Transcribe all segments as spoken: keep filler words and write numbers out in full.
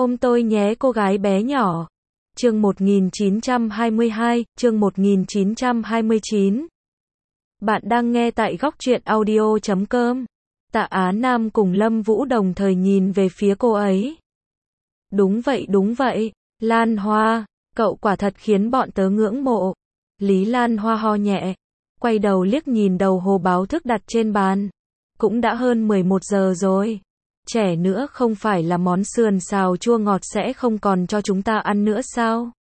Ôm tôi nhé cô gái bé nhỏ. Chương một nghìn chín trăm hai mươi hai, chương một nghìn chín trăm hai mươi chín. Bạn đang nghe tại góc truyện audio chấm com. Tạ Á Nam cùng Lâm Vũ đồng thời nhìn về phía cô ấy. Đúng vậy đúng vậy, Lan Hoa, cậu quả thật khiến bọn tớ ngưỡng mộ. Lý Lan Hoa ho nhẹ, quay đầu liếc nhìn đầu hồ báo thức đặt trên bàn. Cũng đã hơn mười một giờ rồi. Trẻ nữa không phải là món sườn xào chua ngọt sẽ không còn cho chúng ta ăn nữa sao?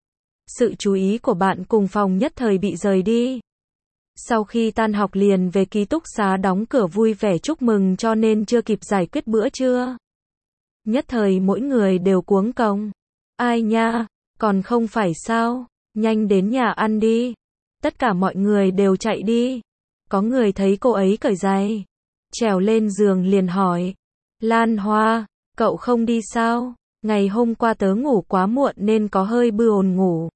Sự chú ý của bạn cùng phòng nhất thời bị rời đi. Sau khi tan học liền về ký túc xá đóng cửa vui vẻ chúc mừng cho nên chưa kịp giải quyết bữa trưa. Nhất thời mỗi người đều cuống cong. Ai nha, còn không phải sao, nhanh đến nhà ăn đi. Tất cả mọi người đều chạy đi. Có người thấy cô ấy cởi giày, trèo lên giường liền hỏi. Lan Hoa, cậu không đi sao? Ngày hôm qua tớ ngủ quá muộn nên có hơi buồn ngủ.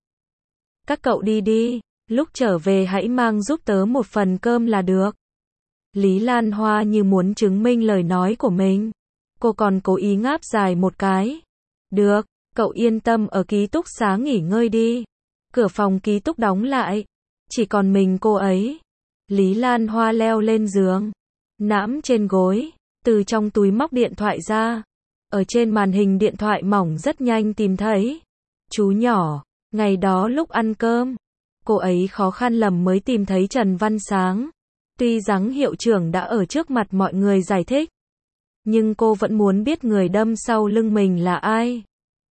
Các cậu đi đi, lúc trở về hãy mang giúp tớ một phần cơm là được. Lý Lan Hoa như muốn chứng minh lời nói của mình. Cô còn cố ý ngáp dài một cái. Được, cậu yên tâm ở ký túc xá nghỉ ngơi đi. Cửa phòng ký túc đóng lại. Chỉ còn mình cô ấy. Lý Lan Hoa leo lên giường, nãm trên gối. Từ trong túi móc điện thoại ra. Ở trên màn hình điện thoại mỏng rất nhanh tìm thấy. Chú nhỏ, ngày đó lúc ăn cơm, cô ấy khó khăn lắm mới tìm thấy Trần Văn Sáng. Tuy rằng hiệu trưởng đã ở trước mặt mọi người giải thích, nhưng cô vẫn muốn biết người đâm sau lưng mình là ai.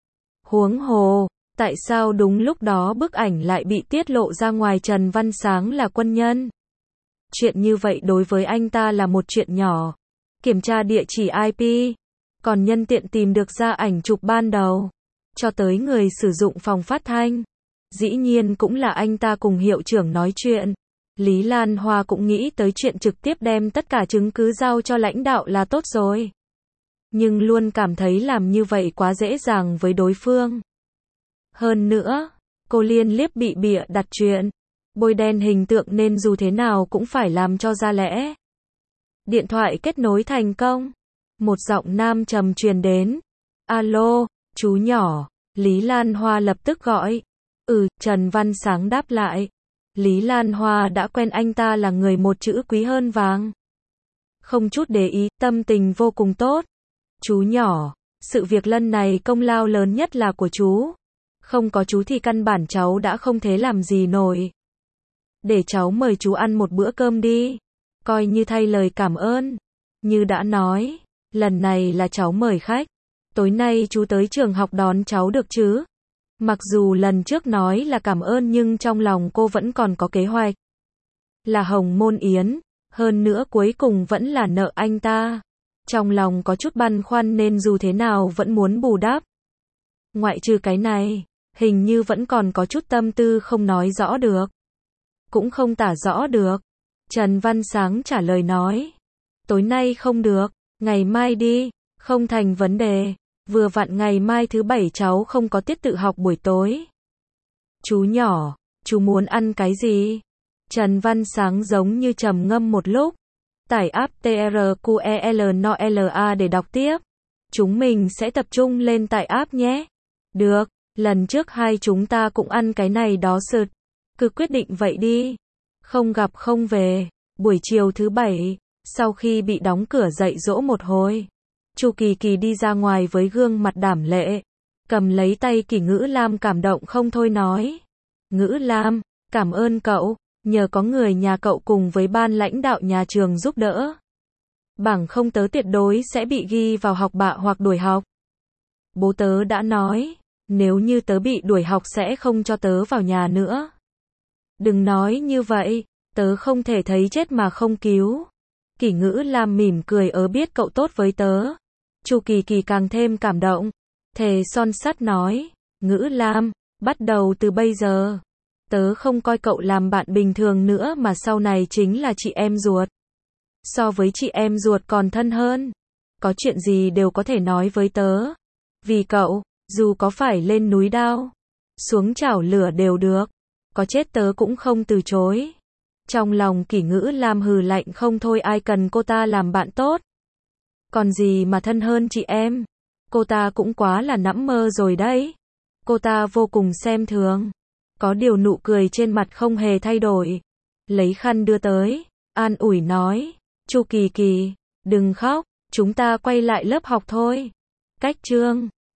Huống hồ, tại sao đúng lúc đó bức ảnh lại bị tiết lộ ra ngoài Trần Văn Sáng là quân nhân? Chuyện như vậy đối với anh ta là một chuyện nhỏ. Kiểm tra địa chỉ i pê, còn nhân tiện tìm được ra ảnh chụp ban đầu, cho tới người sử dụng phòng phát thanh. Dĩ nhiên cũng là anh ta cùng hiệu trưởng nói chuyện. Lý Lan Hoa cũng nghĩ tới chuyện trực tiếp đem tất cả chứng cứ giao cho lãnh đạo là tốt rồi. Nhưng luôn cảm thấy làm như vậy quá dễ dàng với đối phương. Hơn nữa, cô liên liếp bị bịa đặt chuyện, bôi đen hình tượng nên dù thế nào cũng phải làm cho ra lẽ. Điện thoại kết nối thành công. Một giọng nam trầm truyền đến. Alo, chú nhỏ. Lý Lan Hoa lập tức gọi. Ừ, Trần Văn Sáng đáp lại. Lý Lan Hoa đã quen anh ta là người một chữ quý hơn vàng. Không chút để ý, tâm tình vô cùng tốt. Chú nhỏ, sự việc lần này công lao lớn nhất là của chú. Không có chú thì căn bản cháu đã không thể làm gì nổi. Để cháu mời chú ăn một bữa cơm đi. Coi như thay lời cảm ơn. Như đã nói, lần này là cháu mời khách. Tối nay chú tới trường học đón cháu được chứ? Mặc dù lần trước nói là cảm ơn nhưng trong lòng cô vẫn còn có kế hoạch. Là Hồng Môn Yến, hơn nữa cuối cùng vẫn là nợ anh ta. Trong lòng có chút băn khoăn nên dù thế nào vẫn muốn bù đắp. Ngoại trừ cái này, hình như vẫn còn có chút tâm tư không nói rõ được. Cũng không tả rõ được. Trần Văn Sáng trả lời nói. Tối nay không được, ngày mai đi, không thành vấn đề. Vừa vặn ngày mai thứ bảy cháu không có tiết tự học buổi tối. Chú nhỏ, chú muốn ăn cái gì? Trần Văn Sáng giống như trầm ngâm một lúc. Tải app TRQELNOLA để đọc tiếp. Chúng mình sẽ tập trung lên tải app nhé. Được, lần trước hai chúng ta cũng ăn cái này đó sượt. Cứ quyết định vậy đi. Không gặp không về. Buổi chiều thứ bảy, sau khi bị đóng cửa dạy dỗ một hồi, Chu Kỳ Kỳ đi ra ngoài với gương mặt đảm lệ, cầm lấy tay Kỷ Ngữ Lam cảm động không thôi nói. Ngữ Lam, cảm ơn cậu, nhờ có người nhà cậu cùng với ban lãnh đạo nhà trường giúp đỡ. Bằng không tớ tuyệt đối sẽ bị ghi vào học bạ hoặc đuổi học. Bố tớ đã nói, nếu như tớ bị đuổi học sẽ không cho tớ vào nhà nữa. Đừng nói như vậy. Tớ không thể thấy chết mà không cứu. Kỷ Ngữ Lam mỉm cười ớ biết cậu tốt với tớ. Chu Kỳ Kỳ càng thêm cảm động. Thề son sắt nói. Ngữ Lam, bắt đầu từ bây giờ, tớ không coi cậu làm bạn bình thường nữa mà sau này chính là chị em ruột. So với chị em ruột còn thân hơn. Có chuyện gì đều có thể nói với tớ. Vì cậu, dù có phải lên núi đao, xuống chảo lửa đều được. Có chết tớ cũng không từ chối. Trong lòng Kỷ Ngữ Lam hừ lạnh không thôi ai cần cô ta làm bạn tốt. Còn gì mà thân hơn chị em. Cô cô ta cũng quá là nẫm mơ rồi đấy. Cô ta vô cùng xem thường. Có điều nụ cười trên mặt không hề thay đổi. Lấy khăn đưa tới, an ủi nói, Chu Kỳ Kỳ, đừng khóc, chúng ta quay lại lớp học thôi. Cách chương